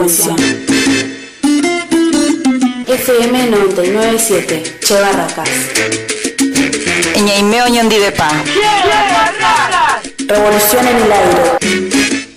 frecuencia. FM 99.7, Che Barracas. Ñaimeo Ñondidepa. Revolución en el aire.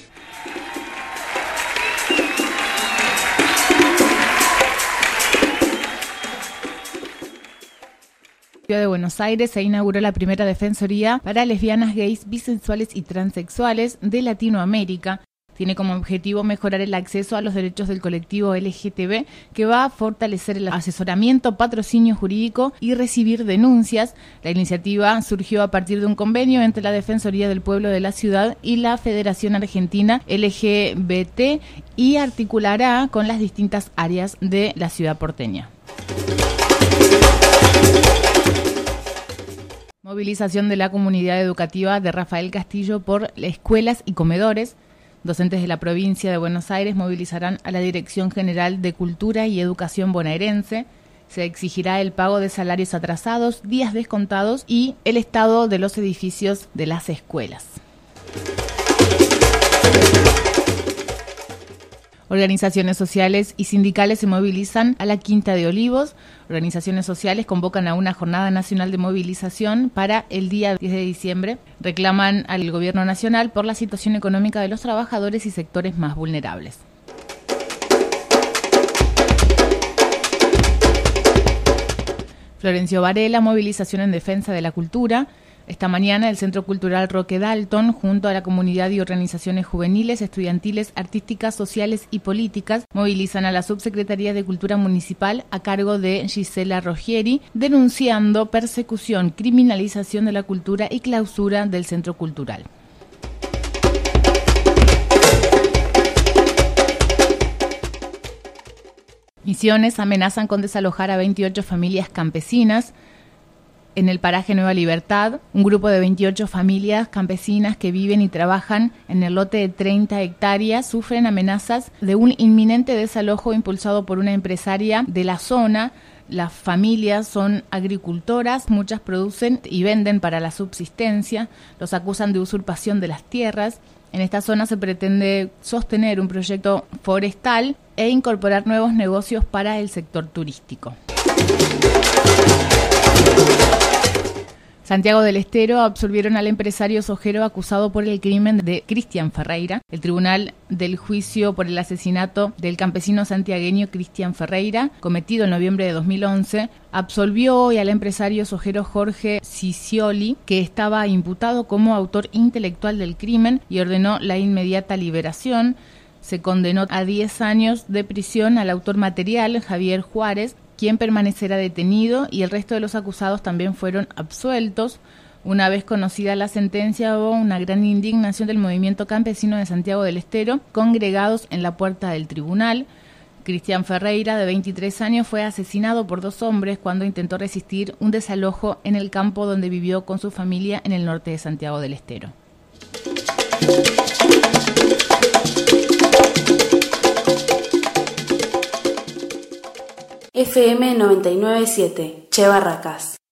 Ciudad de Buenos Aires se inauguró la primera defensoría para lesbianas, gays, bisexuales y transexuales de Latinoamérica. Tiene como objetivo mejorar el acceso a los derechos del colectivo LGTB, que va a fortalecer el asesoramiento, patrocinio jurídico y recibir denuncias. La iniciativa surgió a partir de un convenio entre la Defensoría del Pueblo de la Ciudad y la Federación Argentina LGBT y articulará con las distintas áreas de la ciudad porteña. Movilización de la comunidad educativa de Rafael Castillo por escuelas y comedores. Docentes de la provincia de Buenos Aires movilizarán a la Dirección General de Cultura y Educación bonaerense. Se exigirá el pago de salarios atrasados, días descontados y el estado de los edificios de las escuelas. Organizaciones sociales y sindicales se movilizan a la Quinta de Olivos. Organizaciones sociales convocan a una jornada nacional de movilización para el día 10 de diciembre. Reclaman al gobierno nacional por la situación económica de los trabajadores y sectores más vulnerables. Florencio Varela, movilización en defensa de la cultura. Esta mañana el Centro Cultural Roque Dalton, junto a la comunidad y organizaciones juveniles, estudiantiles, artísticas, sociales y políticas, movilizan a la Subsecretaría de Cultura Municipal a cargo de Gisela Rogieri, denunciando persecución, criminalización de la cultura y clausura del Centro Cultural. Misiones amenazan con desalojar a 28 familias campesinas. En el paraje Nueva Libertad, un grupo de 28 familias campesinas que viven y trabajan en el lote de 30 hectáreas sufren amenazas de un inminente desalojo impulsado por una empresaria de la zona. Las familias son agricultoras, muchas producen y venden para la subsistencia. Los acusan de usurpación de las tierras. En esta zona se pretende sostener un proyecto forestal e incorporar nuevos negocios para el sector turístico. Santiago del Estero absolvieron al empresario sojero acusado por el crimen de Cristian Ferreira. El tribunal del juicio por el asesinato del campesino santiagueño Cristian Ferreira, cometido en noviembre de 2011, absolvió hoy al empresario sojero Jorge Cicioli, que estaba imputado como autor intelectual del crimen, y ordenó la inmediata liberación. Se condenó a 10 años de prisión al autor material, Javier Juárez, quien permanecerá detenido, y el resto de los acusados también fueron absueltos. Una vez conocida la sentencia, hubo una gran indignación del movimiento campesino de Santiago del Estero, congregados en la puerta del tribunal. Cristian Ferreira, de 23 años, fue asesinado por 2 hombres cuando intentó resistir un desalojo en el campo donde vivió con su familia en el norte de Santiago del Estero. FM 99.7, Che Barracas.